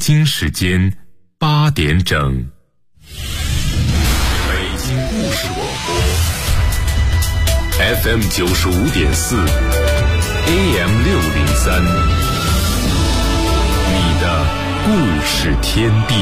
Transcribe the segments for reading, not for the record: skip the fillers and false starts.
京时间8点整。北京故事广播 FM 95.4 AM 603，你的故事天地。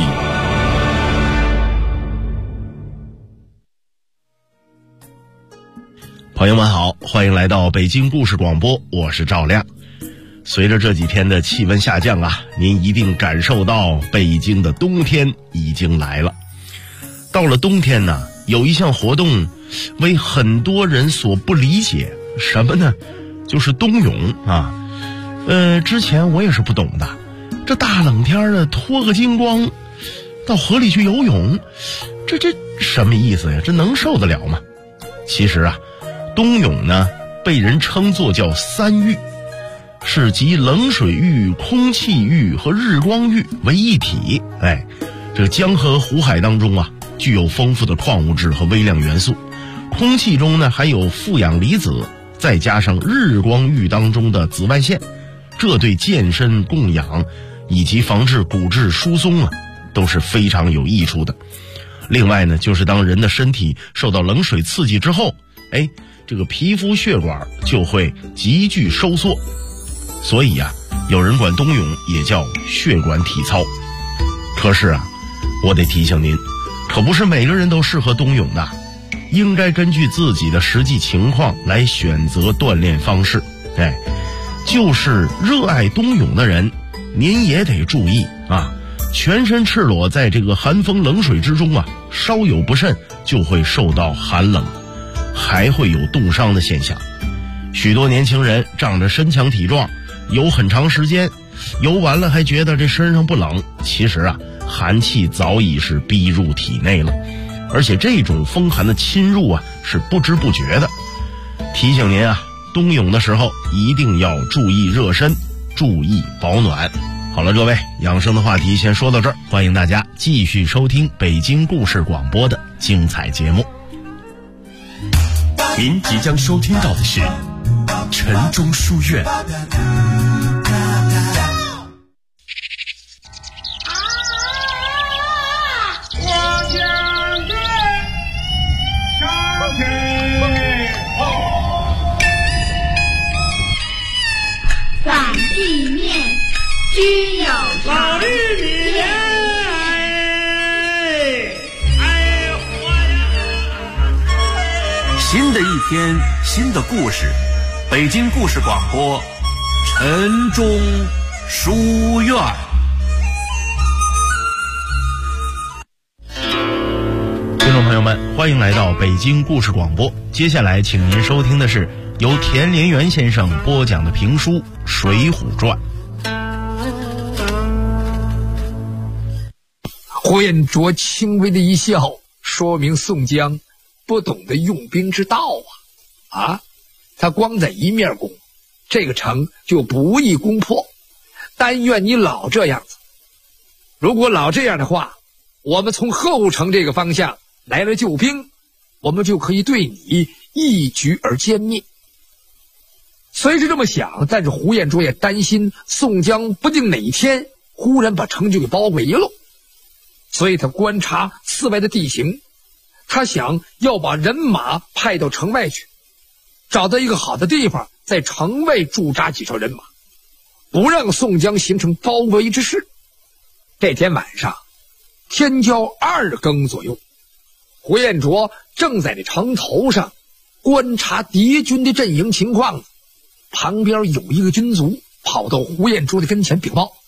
朋友们好，欢迎来到北京故事广播，我是赵亮。随着这几天的气温下降啊，您一定感受到北京的冬天已经来了。到了冬天呢，有一项活动为很多人所不理解，什么呢？就是冬泳啊。之前我也是不懂的，这大冷天的脱个精光到河里去游泳，这什么意思呀？这能受得了吗？其实啊，冬泳呢被人称作叫三浴，是集冷水浴、空气浴和日光浴为一体。这个江河湖海当中啊，具有丰富的矿物质和微量元素，空气中呢还有负氧离子，再加上日光浴当中的紫外线，这对健身供氧以及防治骨质疏松啊都是非常有益处的。另外呢，就是当人的身体受到冷水刺激之后，这个皮肤血管就会急剧收缩，所以啊，有人管冬泳也叫血管体操。可是啊，我得提醒您，可不是每个人都适合冬泳的，应该根据自己的实际情况来选择锻炼方式。就是热爱冬泳的人，您也得注意啊，全身赤裸在这个寒风冷水之中啊，稍有不慎就会受到寒冷，还会有冻伤的现象。许多年轻人仗着身强体壮，游很长时间，游完了还觉得这身上不冷，其实啊，寒气早已是逼入体内了，而且这种风寒的侵入啊，是不知不觉的。提醒您啊，冬泳的时候一定要注意热身，注意保暖。好了，各位，养生的话题先说到这儿，欢迎大家继续收听北京故事广播的精彩节目。 您即将收听到的是晨钟书院。 反地面均有老绿里面， 新的一天，新的故事，北京故事广播，晨钟书院。 听众朋友们，欢迎来到北京故事广播。接下来请您收听的是由田连元先生播讲的评书《水浒传》。 呼延灼轻微的一笑，说明宋江不懂得用兵之道啊！他光在一面攻，这个城就不易攻破。但愿你老这样子。如果老这样的话，我们从后城这个方向来了救兵，我们就可以对你一举而歼灭。虽是这么想，但是呼延灼也担心宋江不定哪天忽然把城就给包围了，所以他观察四外的地形，他想要把人马派到城外去，找到一个好的地方，在城外驻扎几条人马，不让宋江形成包围之势。这天晚上天交2更左右，呼延灼正在这城头上观察敌军的阵营情况，旁边有一个军卒跑到呼延灼的跟前禀报：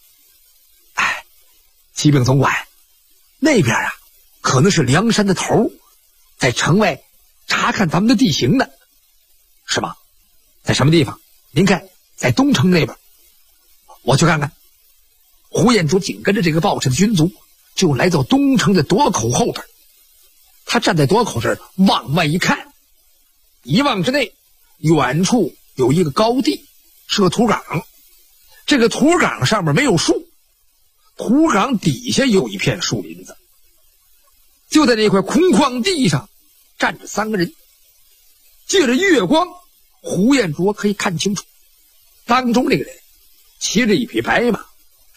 启禀总管，那边啊可能是梁山的头，在城外查看咱们的地形呢。是吗？在什么地方？您看，在东城那边。我去看看。呼延灼紧跟着这个报差的军卒就来到东城的垛口后边。他站在垛口这儿往外一看，一望之内，远处有一个高地，是个土岗。这个土岗上面没有树，土岗底下有一片树林子。就在那块空旷地上站着3个人，借着月光，呼延灼可以看清楚，当中这个人骑着一匹白马，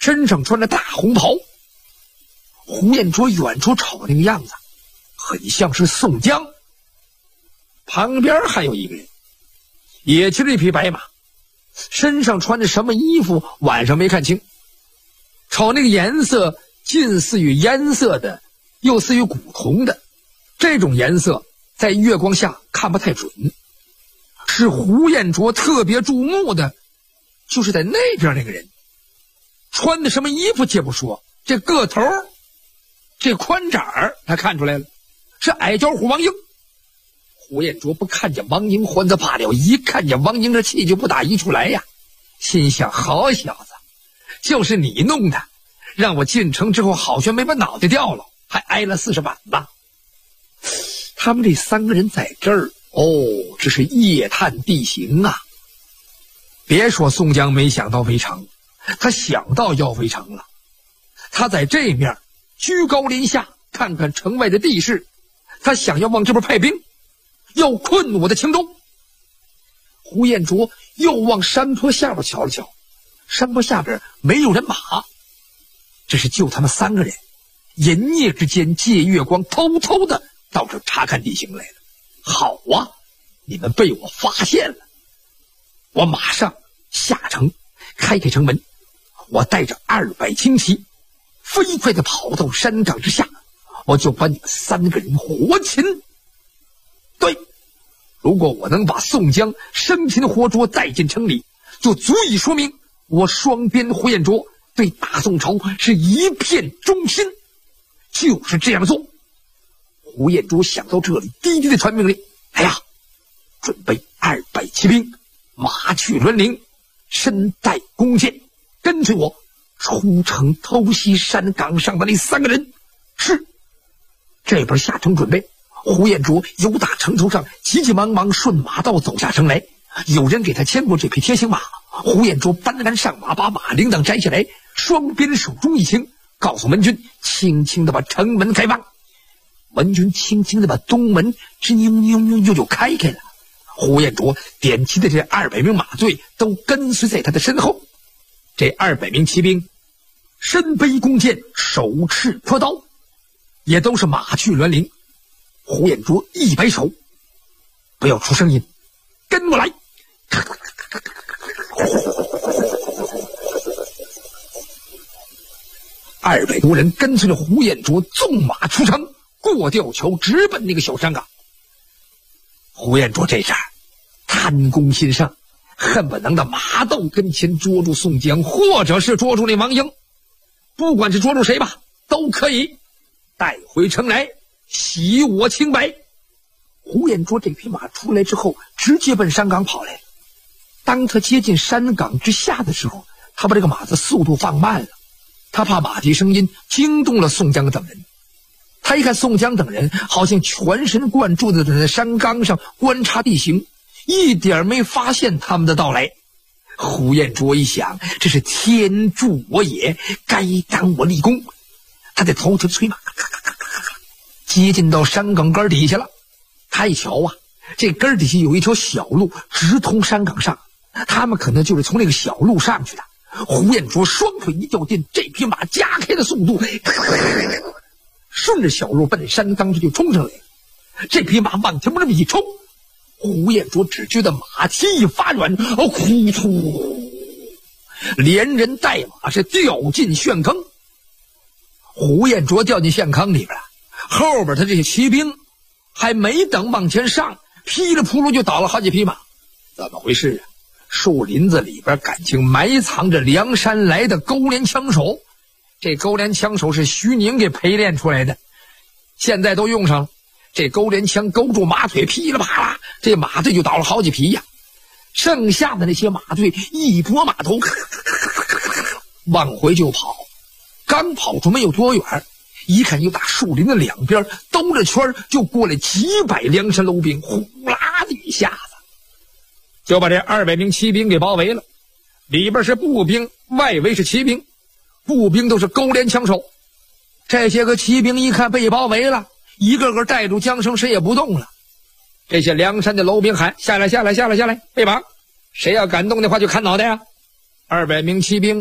身上穿着大红袍。胡彦卓远处瞅那个样子，很像是宋江。旁边还有一个人，也骑着一匹白马，身上穿着什么衣服晚上没看清，瞅那个颜色近似于烟色的，又似于古铜的，这种颜色在月光下看不太准。是胡彦卓特别注目的就是在那边那个人，穿的什么衣服且不说，这个头这宽窄他看出来了，是矮脚虎王英。胡彦卓不看见王英还则罢了，一看见王英这气就不打一处来呀，心想好小子，就是你弄的，让我进城之后好像没把脑袋掉了，还挨了40板子。他们这3个人在这儿，这是夜探地形啊。别说宋江没想到围城，他想到要围城了。他在这面居高临下看看城外的地势，他想要往这边派兵，要困我的青州。胡彦卓又往山坡下边瞧了瞧，山坡下边没有人马，这是就他们3个人银夜之间借月光偷偷的到这查看地形来了。好啊，你们被我发现了，我马上下城，开城门，我带着200轻骑飞快地跑到山岗之下，我就把你们3个人活擒。对，如果我能把宋江生擒活捉带进城里，就足以说明我双边胡彦卓对大宋朝是一片忠心。就是这样做。胡彦卓想到这里，低低的传命令：哎呀，准备200骑兵，马去抡铃，身带弓箭，跟随我出城偷袭山岗上的那3个人。是。这边下城准备，胡彦卓由打城头上急急忙忙顺马道走下城来，有人给他牵过这匹贴行马。胡彦卓搬鞍上马，把马铃铛摘下来，双边手中一轻，告诉门军轻轻地把城门开放。门军轻轻地把东门吱扭扭扭就开开了。胡彦卓点齐的这200名马队都跟随在他的身后。这200名骑兵身背弓箭，手持朴刀，也都是马去抡铃。胡彦卓一摆手：不要出声音，跟我来。200多人跟随着胡彦卓纵马出城，过吊桥，直奔那个小山岗。胡彦卓这下贪功心上，恨不能到马道跟前捉住宋江，或者是捉住那王英，不管是捉住谁吧，都可以带回城来洗我清白。胡彦卓这匹马出来之后，直接奔山岗跑来。当他接近山岗之下的时候，他把这个马的速度放慢了，他怕马蹄声音惊动了宋江等人。他一看宋江等人好像全神贯注地在山岗上观察地形，一点没发现他们的到来。胡彦卓一想，这是天助我也，该当我立功。他在头前催马，接近到山岗根底下了。他一瞧啊，这根底下有一条小路直通山岗上，他们可能就是从那个小路上去的。胡彦卓双腿一较劲，这匹马加开了速度，顺着小路奔山岗就冲上来了。这匹马往前这么一冲，胡彦卓只觉得马蹄一发软，呼出，连人带马是掉进陷坑。胡彦卓掉进陷坑里边了，后边他这些骑兵还没等往前上，噼里扑噜就倒了好几匹马。怎么回事啊？树林子里边感情埋藏着梁山来的勾连枪手，这勾连枪手是徐宁给陪练出来的，现在都用上了。这勾连枪勾住马腿，噼里啪啦，这马队就倒了好几匹呀。剩下的那些马队一拨马头，往回就跑。刚跑出没有多远，一看又打树林的两边兜着圈，就过来几百梁山楼兵，呼啦的一下子就把这200名骑兵给包围了。里边是步兵，外围是骑兵，步兵都是勾连枪手。这些个骑兵一看被包围了，一个个带住缰绳，谁也不动了。这些梁山的楼兵喊：下来下来下来下来，备绑，谁要敢动的话就砍脑袋啊。200名骑兵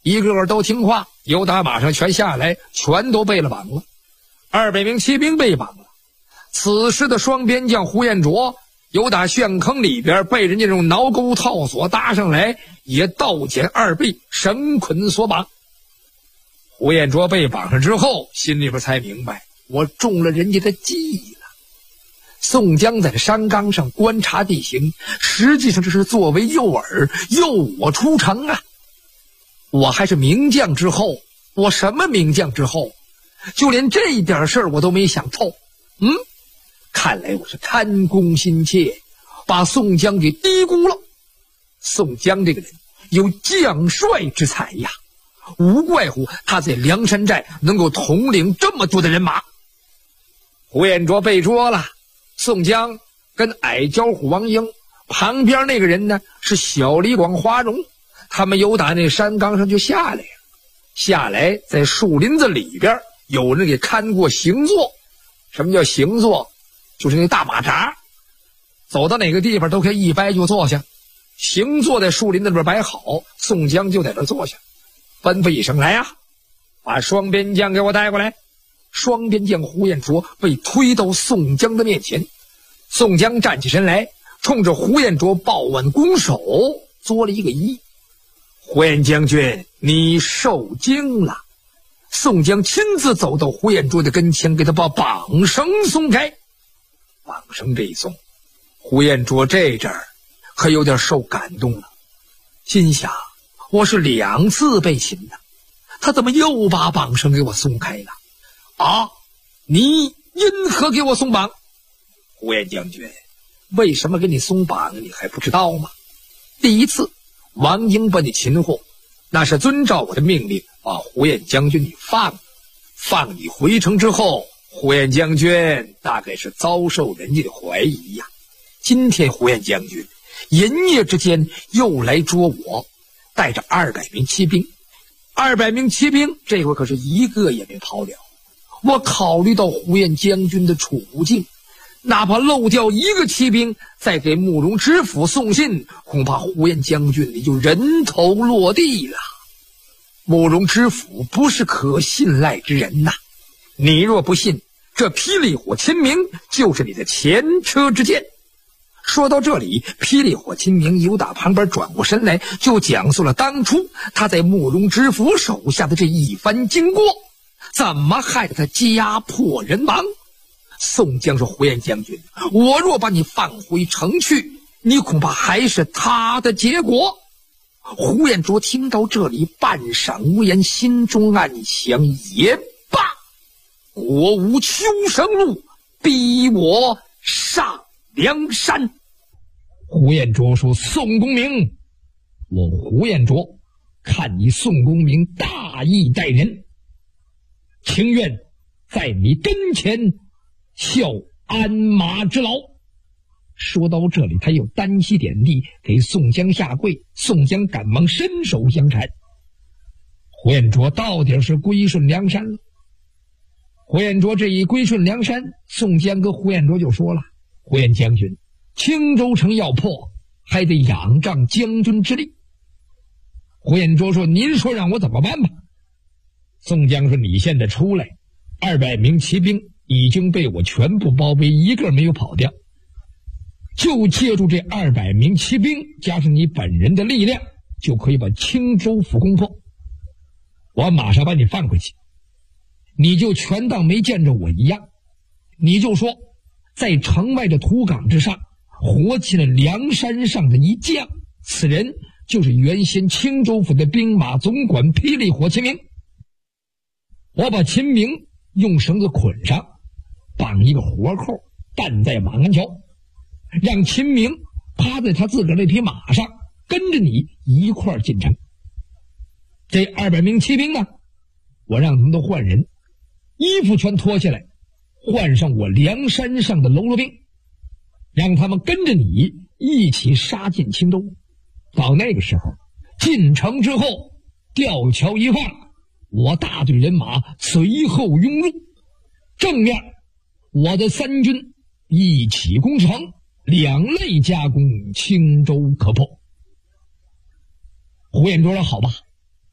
一个个都听话，由打马上全下来，全都被了绑了。200名骑兵被绑了。此时的双边将胡彦卓由打陷坑里边被人家用挠钩套索搭上来，也倒剪2臂，绳捆索绑。胡彦卓被绑上之后，心里边才明白，我中了人家的计了。宋江在山岗上观察地形，实际上这是作为诱饵，诱我出城啊。我还是名将之后，我什么名将之后，就连这点事儿我都没想透。看来我是贪功心切，把宋江给低估了。宋江这个人有将帅之才呀，无怪乎他在梁山寨能够统领这么多的人马。胡彦卓被捉了，宋江跟矮脚虎王英，旁边那个人呢是小李广花荣，他们由打那山岗上就下来了。下来在树林子里边有人给看过行坐。什么叫行坐？就是那大马扎，走到哪个地方都可以一掰就坐下。行坐在树林子里边摆好，宋江就在这坐下，吩咐一声，来呀，把双边将给我带过来。双边将胡彦卓被推到宋江的面前，宋江站起身来，冲着胡彦卓抱腕拱手，作了一个揖。胡彦将军，你受惊了。宋江亲自走到胡彦卓的跟前，给他把绑绳松开。绑绳这一松，胡彦卓这阵儿可有点受感动了，心想，我是2次被擒的，他怎么又把绑绳给我松开了啊？你因何给我松绑？胡彦将军，为什么给你松绑你还不知道吗？第一次王英把你擒获，那是遵照我的命令把胡彦将军你放你回城之后，胡彦将军大概是遭受人家的怀疑呀。今天胡彦将军银夜之间又来捉我，带着200名骑兵，200名骑兵这回可是一个也没跑了。我考虑到胡彦将军的处境，哪怕漏掉一个骑兵，再给慕容知府送信，恐怕胡彦将军你就人头落地了。慕容知府不是可信赖之人呐，你若不信，这霹雳火秦明就是你的前车之鉴。说到这里，霹雳火秦明由打旁边转过身来，就讲述了当初他在慕容知府手下的这一番经过，怎么害得他家破人亡。宋江说，胡彦将军，我若把你放回城去，你恐怕还是他的结果。胡彦卓听到这里半晌无言，心中暗想，也罢，国无求生路，逼我上梁山。胡彦卓说，宋公明，我胡彦卓看你宋公明大义待人，情愿在你跟前效鞍马之劳。说到这里，他又单膝点地给宋江下跪，宋江赶忙伸手相搀。胡彦卓到底是归顺梁山了。胡彦卓这一归顺梁山，宋江跟胡彦卓就说了，胡彦将军，青州城要破，还得仰仗将军之力。胡彦卓说，您说让我怎么办吧？宋江说，你现在出来，200名骑兵已经被我全部包围，一个没有跑掉，就借助这200名骑兵加上你本人的力量，就可以把青州府攻破。我马上把你放回去，你就全当没见着我一样，你就说在城外的土岗之上活起了梁山上的一将，此人就是原先青州府的兵马总管霹雳火秦明。我把秦明用绳子捆上，绑一个活扣，担在马鞍桥，让秦明趴在他自个儿那匹马上，跟着你一块儿进城。这200名骑兵呢，我让他们都换人，衣服全脱下来，换上我梁山上的喽啰兵，让他们跟着你一起杀进青州。到那个时候进城之后，吊桥一放，我大队人马随后拥入，正面我的3军一起攻城，两肋夹攻，青州可破。胡彦卓说，好吧，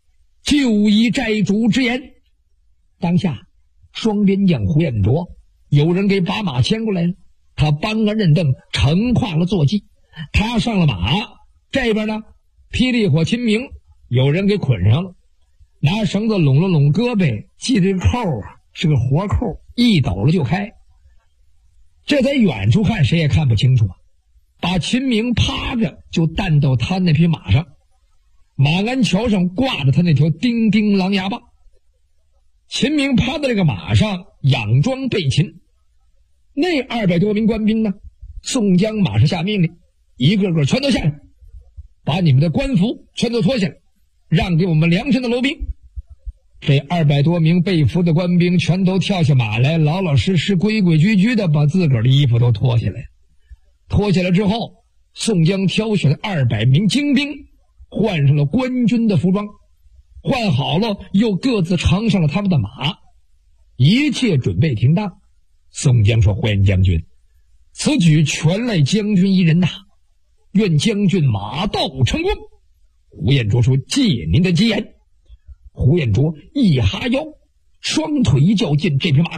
就以寨主之言。当下双边将胡彦卓有人给把马牵过来了，他搬鞍认凳，乘跨了坐骑，他上了马。这边呢，霹雳火秦明有人给捆上了，拿绳子拢了拢胳膊，系这个扣啊是个活扣，一抖了就开。这在远处看谁也看不清楚啊，把秦明趴着就担到他那匹马上，马鞍桥上挂着他那条叮叮狼牙棒。秦明趴在这个马上，佯装被擒。那200多名官兵呢，宋江马上下命令，一个个全都下来，把你们的官服全都脱下来，让给我们梁山的楼兵。这200多名被俘的官兵全都跳下马来，老老实实规规矩矩的把自个儿的衣服都脱下来。脱下来之后，宋江挑选了200名精兵，换上了官军的服装，换好了又各自乘上了他们的马，一切准备停当。宋江说：“胡彦将军，此举全赖将军一人呐，愿将军马到成功。”胡彦卓说：“借您的吉言。”胡彦卓一哈腰，双腿一较劲，这匹马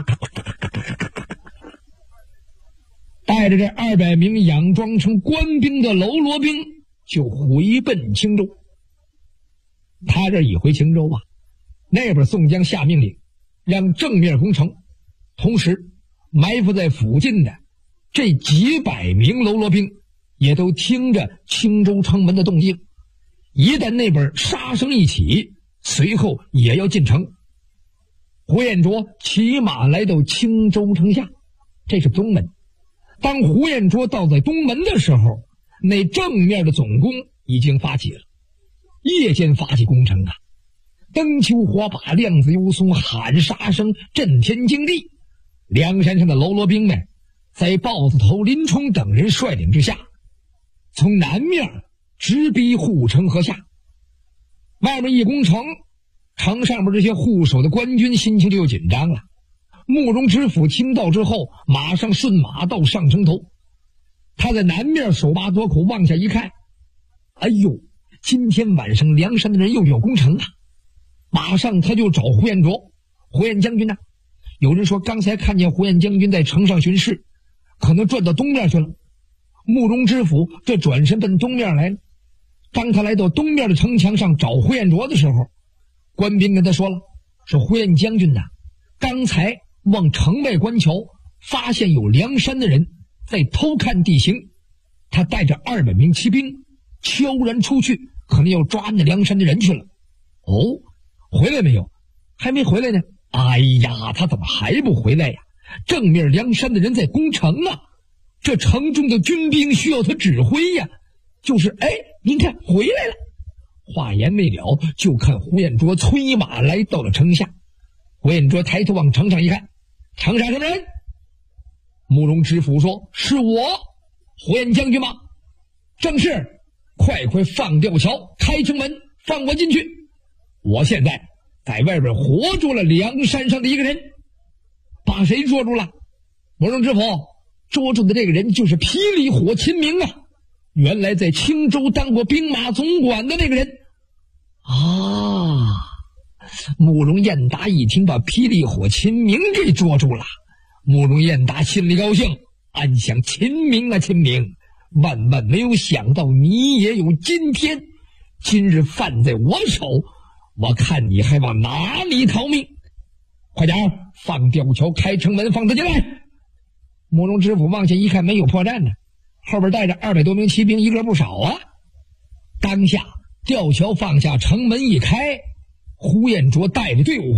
带着这200名佯装成官兵的喽啰兵就回奔青州。他这一回青州啊，那边宋江下命令，让正面攻城，同时埋伏在附近的这几百名喽啰兵也都听着青州城门的动静，一旦那边杀声一起，随后也要进城。胡彦卓骑马来到青州城下，这是东门。当胡彦卓到在东门的时候，那正面的总攻已经发起了。夜间发起攻城啊，灯秋火把，亮子幽松，喊杀声震天惊地。梁山上的喽啰兵们在豹子头林冲等人率领之下，从南面直逼护城河下。外面一攻城，城上面这些护守的官军心情就又紧张了。慕容知府听到之后，马上顺马到上城头。他在南面手把垛口往下一看，哎呦，今天晚上梁山的人又要攻城啊！马上他就找胡彦卓：“胡彦将军呢？”有人说刚才看见胡彦将军在城上巡视，可能转到东面去了。慕容知府这转身奔东面来了。当他来到东面的城墙上找胡彦卓的时候，官兵跟他说了：“说胡彦将军呐，刚才往城外关桥发现有梁山的人在偷看地形，他带着200名骑兵悄然出去，可能要抓那梁山的人去了。”“哦，回来没有？”“还没回来呢。”“哎呀，他怎么还不回来呀？正面梁山的人在攻城啊，这城中的军兵需要他指挥呀。就是您看回来了。”话言未了，就看胡彦卓催马来到了城下。胡彦卓抬头往城上一看，城上什么人？慕容知府说：“是我，胡彦将军吗？”“正是。”“快放吊桥，开城门，放我进去。我现在在外边活捉了梁山上的一个人。”“把谁捉住了？”“慕容知府捉住的这个人就是霹雳火秦明啊，原来在青州当过兵马总管的那个人。”“啊！”慕容彦达一听，把霹雳火秦明给捉住了。慕容彦达心里高兴，暗想：秦明啊秦明，万万没有想到你也有今天，今日犯在我手，我看你还往哪里逃命？快点放吊桥，开城门，放他进来。”慕容知府往下一看，没有破绽呢，后边带着200多名骑兵，一个不少啊。当下吊桥放下，城门一开，胡彦卓带着队伍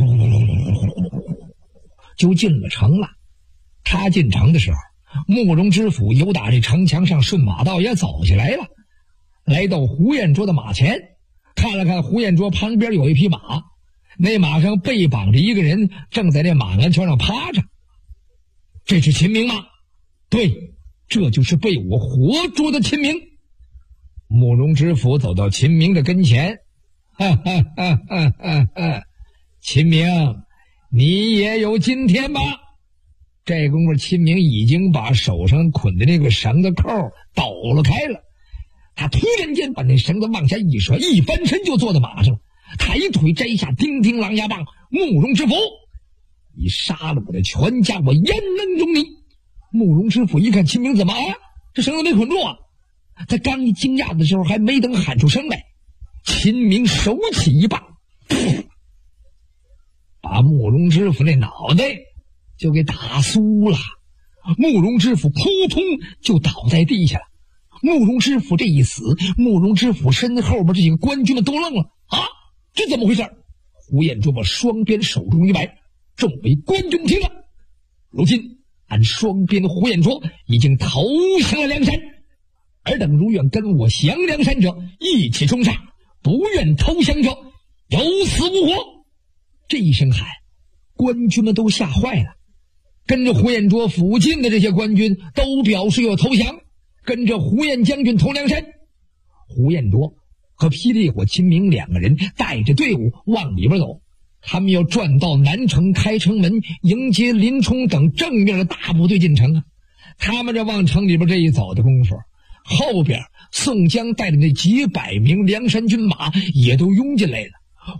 就进了城了。他进城的时候，慕容知府由打这城墙上顺马道也走下来了，来到胡彦卓的马前，看了看胡彦卓旁边有一匹马，那马上背绑着一个人，正在那马鞍桥上趴着。“这是秦明吗？”“对，这就是被我活捉的秦明。”慕容知府走到秦明的跟前，哈哈哈哈哈哈，“秦明，你也有今天吧？”这功夫，秦明已经把手上捆的那个绳子扣抖了开了，他突然间把那绳子往下一甩，一翻身就坐在马上了， 他一推摘下叮叮狼牙棒，慕容知府，你杀了我的全家，我焉能容你？慕容知府一看秦明怎么这绳子没捆住啊？他刚一惊讶的时候，还没等喊出声来，秦明手起一棒，把慕容知府那脑袋就给打酥了。慕容知府扑通就倒在地下了。慕容知府这一死，慕容知府身后边这几个官军们都愣了这怎么回事？胡彦卓把双鞭手中一摆，众位官军听了，如今俺双鞭的胡彦卓已经投降了梁山，尔等如愿跟我降梁山者，一起冲杀；不愿投降者，有死无活。这一声喊，官军们都吓坏了。跟着胡彦卓附近的这些官军都表示要投降，跟着胡彦将军投梁山。胡彦卓和霹雳火秦明两个人带着队伍往里边走，他们要转到南城开城门，迎接林冲等正面的大部队进城他们这往城里边这一走的功夫，后边宋江带着那几百名梁山军马也都拥进来了。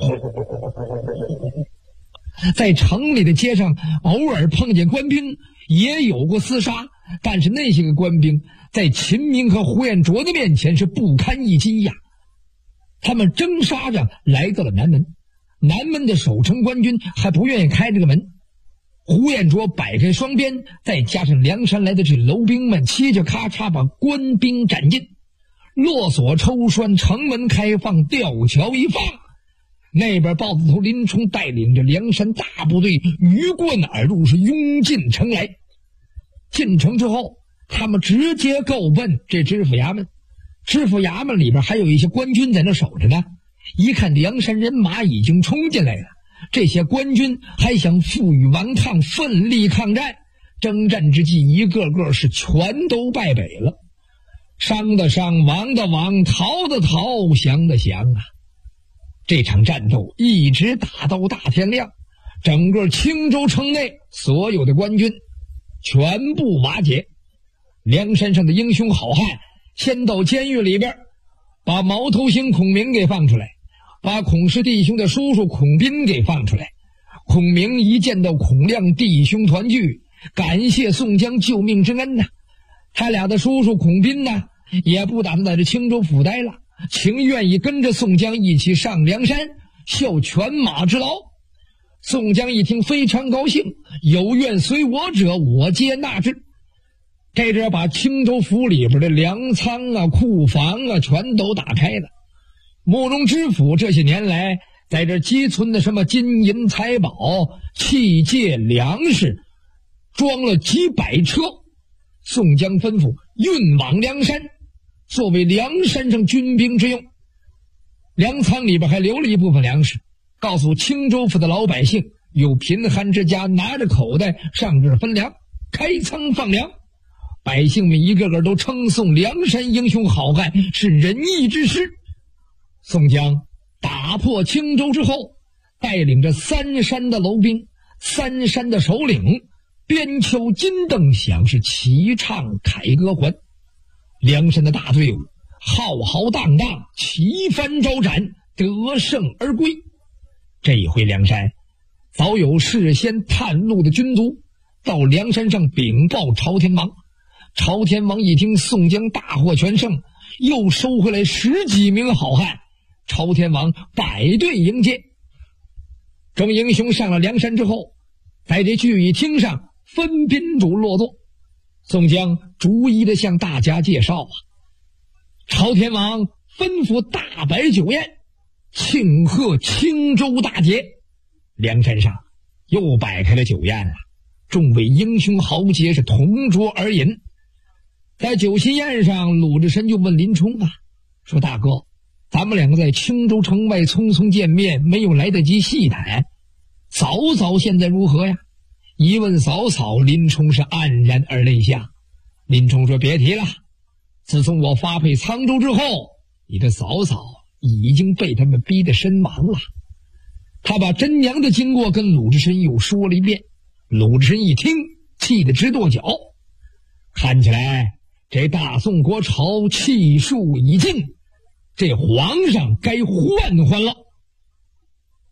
在城里的街上偶尔碰见官兵，也有过厮杀，但是那些个官兵在秦明和胡彦卓的面前是不堪一击呀。他们争杀着来到了南门，南门的守城官军还不愿意开这个门。胡彦卓摆开双鞭，再加上梁山来的这楼兵们，嘁嘁咔嚓把官兵斩尽，落锁抽栓，城门开放，吊桥一放，那边豹子头林冲带领着梁山大部队鱼贯而入，是拥进城来。进城之后，他们直接够奔这知府衙门。知府衙门里边还有一些官军在那守着呢，一看梁山人马已经冲进来了，这些官军还想负隅顽抗，奋力抗战。征战之际，一个个是全都败北了，伤的伤，亡的亡，逃的逃，降的降这场战斗一直打到大天亮，整个青州城内所有的官军全部瓦解。梁山上的英雄好汉先到监狱里边，把毛头星孔明给放出来，把孔氏弟兄的叔叔孔斌给放出来。孔明一见到孔亮弟兄团聚，感谢宋江救命之恩他俩的叔叔孔斌也不打算在这青州府待了，情愿意跟着宋江一起上梁山，效犬马之劳。宋江一听非常高兴，有愿随我者，我皆纳之。这阵把青州府里边的粮仓库房全都打开了。慕容知府这些年来在这积存的什么金银财宝、器械、粮食，装了几百车，宋江吩咐运往梁山，作为梁山上军兵之用。粮仓里边还留了一部分粮食，告诉青州府的老百姓，有贫寒之家拿着口袋上这儿分粮，开仓放粮。百姓们一个个都称颂梁山英雄好汉是仁义之师。宋江打破青州之后，带领着三山的楼兵、三山的首领，边敲金灯响，是齐唱凯歌还。梁山的大队伍浩浩荡荡，旗帆招展，得胜而归。这一回梁山早有事先探路的军卒到梁山上禀报朝天王。朝天王一听宋江大获全胜，又收回来10几名好汉，朝天王摆队迎接。众英雄上了梁山之后，在这聚义厅上分宾主落座。宋江逐一的向大家介绍朝天王吩咐大摆酒宴，庆贺青州大捷。梁山上又摆开了酒宴了，众位英雄豪杰是同桌而饮。在酒席宴上，鲁智深就问林冲说大哥，咱们两个在青州城外匆匆见面，没有来得及细谈，嫂嫂现在如何呀？一问嫂嫂，林冲是黯然而泪下。林冲说别提了，自从我发配沧州之后，你的嫂嫂已经被他们逼得身亡了。他把真娘的经过跟鲁智深又说了一遍。鲁智深一听，气得直跺脚，看起来这大宋国朝气数已尽，这皇上该换换了。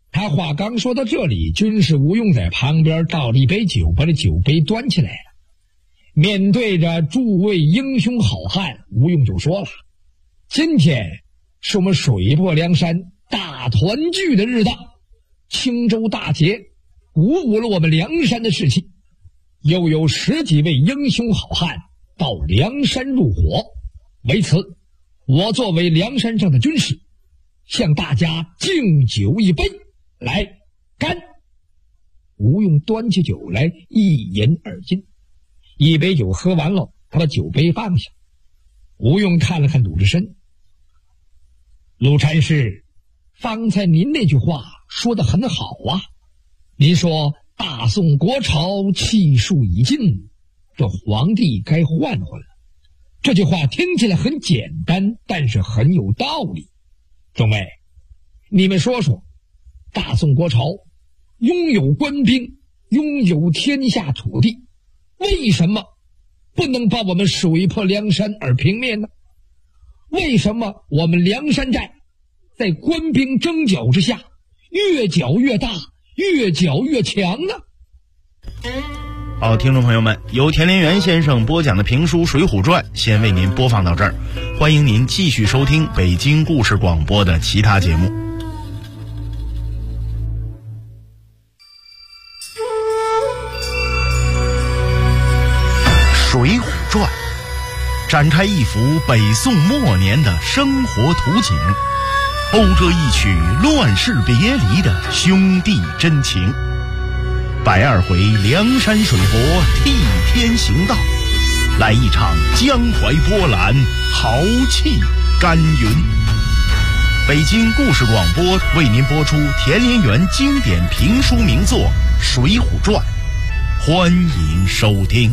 他话刚说到这里，军师吴用在旁边倒了一杯酒，把这酒杯端起来了。面对着诸位英雄好汉，吴用就说了：今天是我们水泊梁山大团聚的日子，青州大捷鼓舞了我们梁山的士气，又有10几位英雄好汉到梁山入伙，为此我作为梁山上的军师，向大家敬酒一杯，来干！吴用端起酒来，一饮而尽。一杯酒喝完了，他把酒杯放下。吴用看了看鲁智深：鲁禅师，方才您那句话说得很好啊，您说大宋国朝气数已尽，这皇帝该换换了。这句话听起来很简单，但是很有道理。众位，你们说说，大宋国朝拥有官兵，拥有天下土地，为什么不能把我们水泊梁山而平灭呢？为什么我们梁山寨在官兵征剿之下越剿越大，越剿越强呢？ 好，听众朋友们，由田连元先生播讲的评书《水浒传》先为您播放到这儿，欢迎您继续收听北京故事广播的其他节目。《水浒传》展开一幅北宋末年的生活图景，讴歌一曲乱世别离的兄弟真情。120回梁山水泊替天行道，来一场江淮波澜，豪气干云。北京故事广播为您播出田连元经典评书名作《水浒传》，欢迎收听。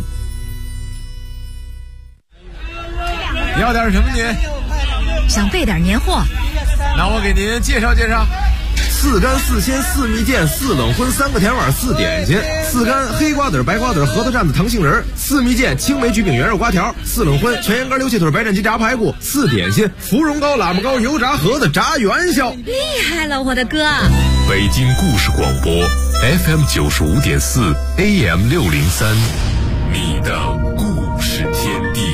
你要点什么您？ 想备点年货。 那我给您介绍介绍：4干4鲜4蜜饯4冷荤3个甜碗4点心，4干黑瓜子白瓜子核桃蘸子糖杏仁，4蜜饯青梅橘饼圆肉瓜条，4冷荤全羊肝溜气腿白斩鸡炸排骨，4点心芙蓉糕喇嘛糕油炸盒子炸元宵。 厉害了，我的哥！ 北京故事广播 FM 95.4 AM 603，你的故事天地。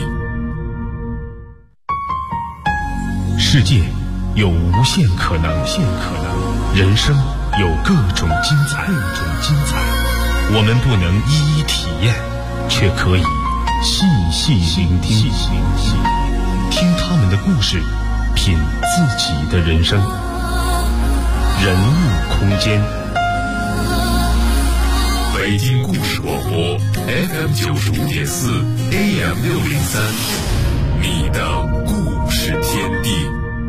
世界有无限可能，人生有各种精彩。我们不能一一体验，却可以细细聆听，听他们的故事，品自己的人生。人物空间，北京故事广播 FM 95.4 AM 603，你的故事天地。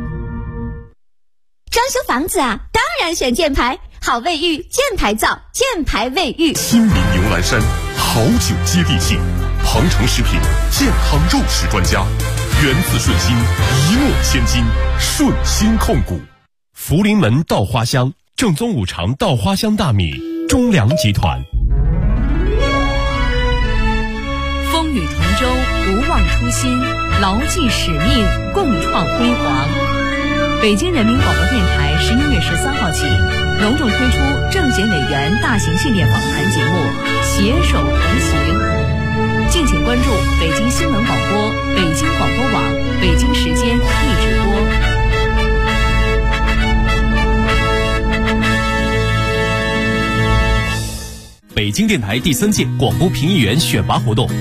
装修房子啊，当然选箭牌，好卫浴，箭牌造，箭牌卫浴。 亲民牛栏山，好酒接地气，庞城食品健康肉食专家，源自顺心，一诺千金，顺心控股。福临门稻花香，正宗五常稻花香大米，中粮集团。 风雨同舟，不忘初心，牢记使命，共创辉煌。北京人民广播电台11月13号起，隆重推出政协委员大型系列访谈节目《携手同行》，敬请关注北京新闻广播、北京广播网、北京时间一直播。 北京电台第3届广播评议员选拔活动